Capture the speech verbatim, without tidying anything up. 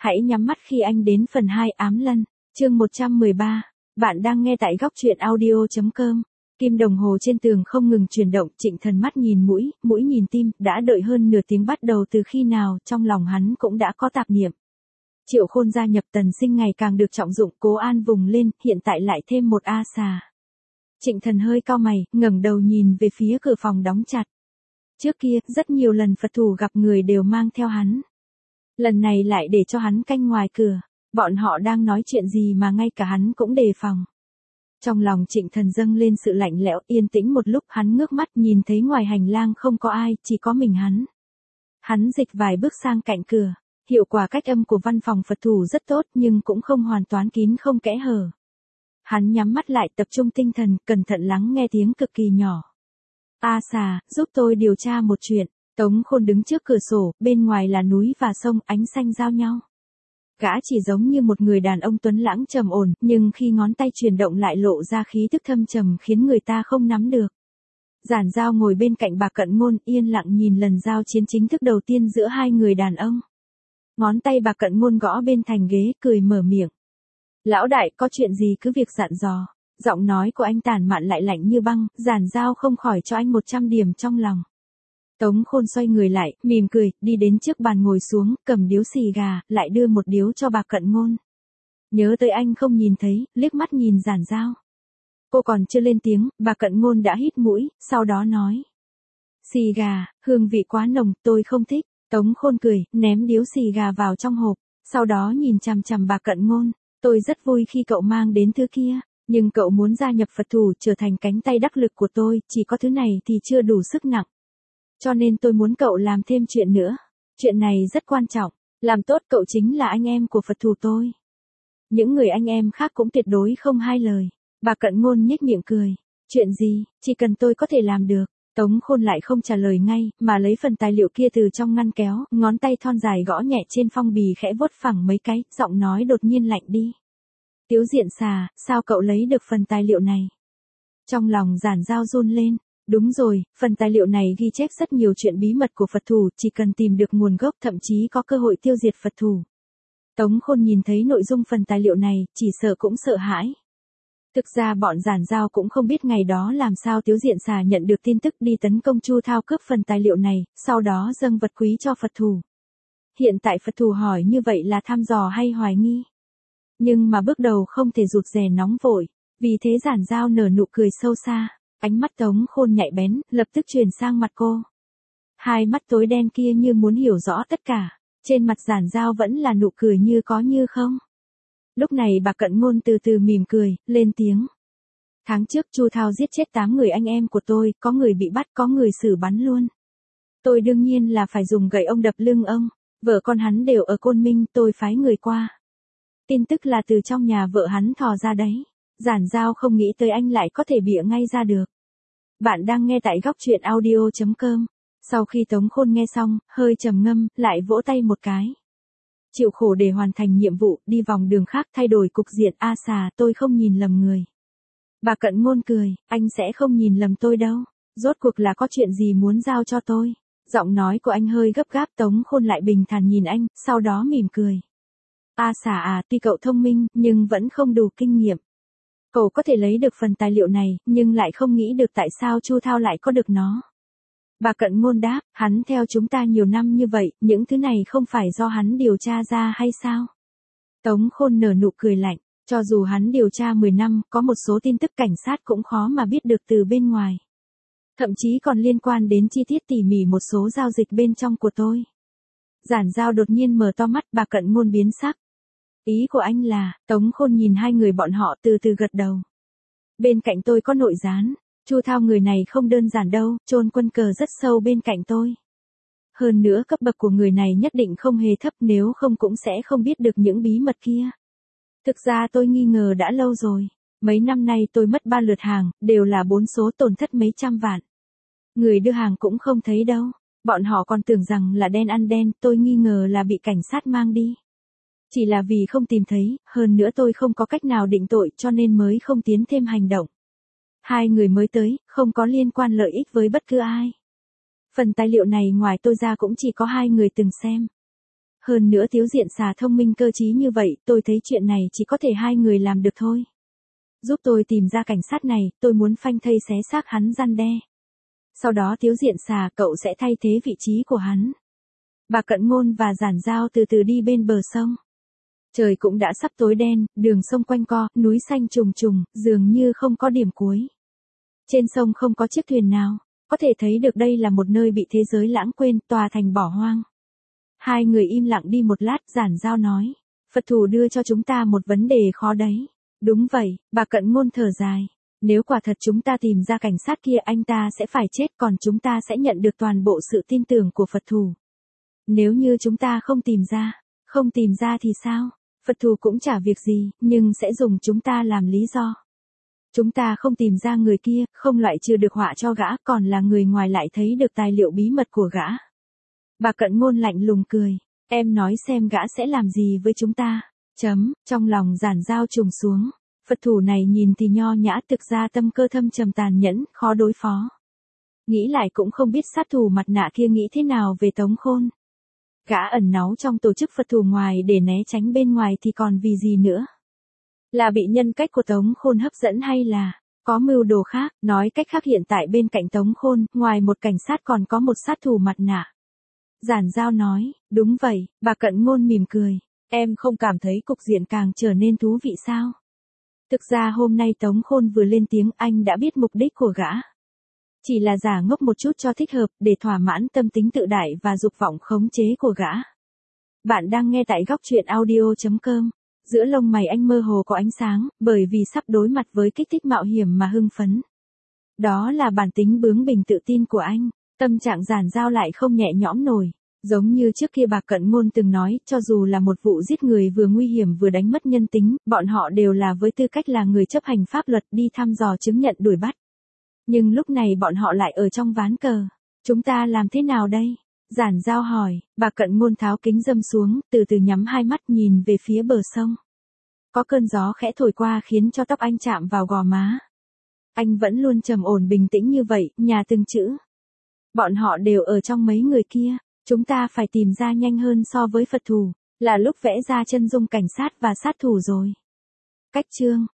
Hãy nhắm mắt khi anh đến phần hai ám lân, chương một trăm mười ba. Bạn đang nghe tại góc truyện audio.com. Kim đồng hồ trên tường không ngừng chuyển động, Trịnh Thần mắt nhìn mũi, mũi nhìn tim, đã đợi hơn nửa tiếng bắt đầu từ khi nào, trong lòng hắn cũng đã có tạp niệm. Triệu Khôn gia nhập Tần Sinh ngày càng được trọng dụng, Cố An vùng lên, hiện tại lại thêm một A xà. Trịnh Thần hơi cau mày, ngẩng đầu nhìn về phía cửa phòng đóng chặt. Trước kia, rất nhiều lần Phật thủ gặp người đều mang theo hắn. Lần này lại để cho hắn canh ngoài cửa, bọn họ đang nói chuyện gì mà ngay cả hắn cũng đề phòng. Trong lòng Trịnh Thần dâng lên sự lạnh lẽo, yên tĩnh một lúc hắn ngước mắt nhìn thấy ngoài hành lang không có ai, chỉ có mình hắn. Hắn dịch vài bước sang cạnh cửa, hiệu quả cách âm của văn phòng Phật thủ rất tốt nhưng cũng không hoàn toàn kín không kẽ hở. Hắn nhắm mắt lại tập trung tinh thần, cẩn thận lắng nghe tiếng cực kỳ nhỏ. A xà, giúp tôi điều tra một chuyện. Tống Khôn đứng trước cửa sổ, bên ngoài là núi và sông, ánh xanh giao nhau. Gã chỉ giống như một người đàn ông tuấn lãng trầm ổn, nhưng khi ngón tay chuyển động lại lộ ra khí tức thâm trầm khiến người ta không nắm được. Giản Giao ngồi bên cạnh bà Cận Ngôn, yên lặng nhìn lần giao chiến chính thức đầu tiên giữa hai người đàn ông. Ngón tay bà Cận Ngôn gõ bên thành ghế, cười mở miệng. Lão đại, có chuyện gì cứ việc dặn dò. Giọng nói của anh tản mạn lại lạnh như băng, Giản Giao không khỏi cho anh một trăm điểm trong lòng. Tống Khôn xoay người lại, mỉm cười, đi đến trước bàn ngồi xuống, cầm điếu xì gà, lại đưa một điếu cho bà Cận Ngôn. Nhớ tới anh không nhìn thấy, liếc mắt nhìn Giản Giao. Cô còn chưa lên tiếng, bà Cận Ngôn đã hít mũi, sau đó nói. Xì gà, hương vị quá nồng, tôi không thích. Tống Khôn cười, ném điếu xì gà vào trong hộp, sau đó nhìn chằm chằm bà Cận Ngôn. Tôi rất vui khi cậu mang đến thứ kia, nhưng cậu muốn gia nhập Phật thủ trở thành cánh tay đắc lực của tôi, chỉ có thứ này thì chưa đủ sức nặng. Cho nên tôi muốn cậu làm thêm chuyện nữa. Chuyện này rất quan trọng, làm tốt cậu chính là anh em của Phật thủ tôi. Những người anh em khác cũng tuyệt đối không hai lời. Bà Cận Ngôn nhếch miệng cười. Chuyện gì, chỉ cần tôi có thể làm được. Tống Khôn lại không trả lời ngay, mà lấy phần tài liệu kia từ trong ngăn kéo, ngón tay thon dài gõ nhẹ trên phong bì khẽ vuốt phẳng mấy cái, giọng nói đột nhiên lạnh đi. Tiếu Diện Xà, sao cậu lấy được phần tài liệu này? Trong lòng Giản Giao run lên. Đúng rồi, phần tài liệu này ghi chép rất nhiều chuyện bí mật của Phật thủ, chỉ cần tìm được nguồn gốc thậm chí có cơ hội tiêu diệt Phật thủ. Tống Khôn nhìn thấy nội dung phần tài liệu này, chỉ sợ cũng sợ hãi. Thực ra bọn Giản Giao cũng không biết ngày đó làm sao Tiếu Diện Xà nhận được tin tức đi tấn công Chu Thao cướp phần tài liệu này, sau đó dâng vật quý cho Phật thủ. Hiện tại Phật thủ hỏi như vậy là thăm dò hay hoài nghi? Nhưng mà bước đầu không thể rụt rè nóng vội, vì thế Giản Giao nở nụ cười sâu xa. Ánh mắt Tống Khôn nhạy bén, lập tức chuyển sang mặt cô. Hai mắt tối đen kia như muốn hiểu rõ tất cả, trên mặt Giản Giao vẫn là nụ cười như có như không. Lúc này bà Cận Ngôn từ từ mỉm cười, lên tiếng. Tháng trước Chu Thao giết chết tám người anh em của tôi, có người bị bắt, có người xử bắn luôn. Tôi đương nhiên là phải dùng gậy ông đập lưng ông, vợ con hắn đều ở Côn Minh, tôi phái người qua. Tin tức là từ trong nhà vợ hắn thò ra đấy. Giản Giao không nghĩ tới anh lại có thể bịa ngay ra được. Bạn đang nghe tại góc truyện audio.com. Sau khi Tống Khôn nghe xong, hơi trầm ngâm, lại vỗ tay một cái. Chịu khổ để hoàn thành nhiệm vụ, đi vòng đường khác thay đổi cục diện. A xà, tôi không nhìn lầm người. Bà Cận Ngôn cười, anh sẽ không nhìn lầm tôi đâu. Rốt cuộc là có chuyện gì muốn giao cho tôi? Giọng nói của anh hơi gấp gáp. Tống Khôn lại bình thản nhìn anh, sau đó mỉm cười. A xà à, tuy cậu thông minh, nhưng vẫn không đủ kinh nghiệm. Cậu có thể lấy được phần tài liệu này, nhưng lại không nghĩ được tại sao Chu Thao lại có được nó. Bà Cận Ngôn đáp, hắn theo chúng ta nhiều năm như vậy, những thứ này không phải do hắn điều tra ra hay sao? Tống Khôn nở nụ cười lạnh, cho dù hắn điều tra mười năm, có một số tin tức cảnh sát cũng khó mà biết được từ bên ngoài. Thậm chí còn liên quan đến chi tiết tỉ mỉ một số giao dịch bên trong của tôi. Giản Giao đột nhiên mở to mắt, bà Cận Ngôn biến sắc. Ý của anh là, Tống Khôn nhìn hai người bọn họ từ từ gật đầu. Bên cạnh tôi có nội gián, Chu Thao người này không đơn giản đâu, chôn quân cờ rất sâu bên cạnh tôi. Hơn nữa cấp bậc của người này nhất định không hề thấp, nếu không cũng sẽ không biết được những bí mật kia. Thực ra tôi nghi ngờ đã lâu rồi, mấy năm nay tôi mất ba lượt hàng, đều là bốn số tổn thất mấy trăm vạn. Người đưa hàng cũng không thấy đâu, bọn họ còn tưởng rằng là đen ăn đen, tôi nghi ngờ là bị cảnh sát mang đi. Chỉ là vì không tìm thấy, hơn nữa tôi không có cách nào định tội cho nên mới không tiến thêm hành động. Hai người mới tới, không có liên quan lợi ích với bất cứ ai. Phần tài liệu này ngoài tôi ra cũng chỉ có hai người từng xem. Hơn nữa Tiếu Diện Xà thông minh cơ trí như vậy, tôi thấy chuyện này chỉ có thể hai người làm được thôi. Giúp tôi tìm ra cảnh sát này, tôi muốn phanh thây xé xác hắn răn đe. Sau đó Tiếu Diện Xà, cậu sẽ thay thế vị trí của hắn. Bà Cận Ngôn và Giản Giao từ từ đi bên bờ sông. Trời cũng đã sắp tối đen, đường sông quanh co, núi xanh trùng trùng, dường như không có điểm cuối. Trên sông không có chiếc thuyền nào, có thể thấy được đây là một nơi bị thế giới lãng quên, tòa thành bỏ hoang. Hai người im lặng đi một lát, Giản Giao nói, Phật thủ đưa cho chúng ta một vấn đề khó đấy. Đúng vậy, bà Cận Ngôn thở dài. Nếu quả thật chúng ta tìm ra cảnh sát kia, anh ta sẽ phải chết, còn chúng ta sẽ nhận được toàn bộ sự tin tưởng của Phật thủ. Nếu như chúng ta không tìm ra, không tìm ra thì sao? Phật thủ cũng chả việc gì, nhưng sẽ dùng chúng ta làm lý do. Chúng ta không tìm ra người kia, không loại trừ được họa cho gã, còn là người ngoài lại thấy được tài liệu bí mật của gã. Bà Cận Ngôn lạnh lùng cười, em nói xem gã sẽ làm gì với chúng ta. Chấm, trong lòng Giản Giao trùng xuống. Phật thủ này nhìn thì nho nhã, thực ra tâm cơ thâm trầm tàn nhẫn, khó đối phó. Nghĩ lại cũng không biết sát thủ mặt nạ kia nghĩ thế nào về Tống Khôn. Gã ẩn náu trong tổ chức Phật thủ ngoài để né tránh bên ngoài thì còn vì gì nữa? Là bị nhân cách của Tống Khôn hấp dẫn hay là có mưu đồ khác? Nói cách khác, hiện tại bên cạnh Tống Khôn, ngoài một cảnh sát còn có một sát thủ mặt nạ. Giản Giao nói, đúng vậy. Bà Cận Ngôn mỉm cười, em không cảm thấy cục diện càng trở nên thú vị sao? Thực ra hôm nay Tống Khôn vừa lên tiếng, anh đã biết mục đích của gã. Chỉ là giả ngốc một chút cho thích hợp, để thỏa mãn tâm tính tự đại và dục vọng khống chế của gã. Bạn đang nghe tại góc truyện audio chấm com. Giữa lông mày anh mơ hồ có ánh sáng, bởi vì sắp đối mặt với kích thích mạo hiểm mà hưng phấn. Đó là bản tính bướng bỉnh tự tin của anh. Tâm trạng Giản Giao lại không nhẹ nhõm nổi. Giống như trước kia bà Cận Ngôn từng nói, cho dù là một vụ giết người vừa nguy hiểm vừa đánh mất nhân tính, bọn họ đều là với tư cách là người chấp hành pháp luật đi thăm dò chứng nhận đuổi bắt. Nhưng lúc này bọn họ lại ở trong ván cờ. Chúng ta làm thế nào đây? Giản Giao hỏi. Bà Cận Ngôn tháo kính râm xuống, từ từ nhắm hai mắt nhìn về phía bờ sông. Có cơn gió khẽ thổi qua khiến cho tóc anh chạm vào gò má. Anh vẫn luôn trầm ổn bình tĩnh như vậy, nhà từng chữ. Bọn họ đều ở trong mấy người kia. Chúng ta phải tìm ra nhanh hơn so với Phật thủ. Là lúc vẽ ra chân dung cảnh sát và sát thủ rồi. Cách chương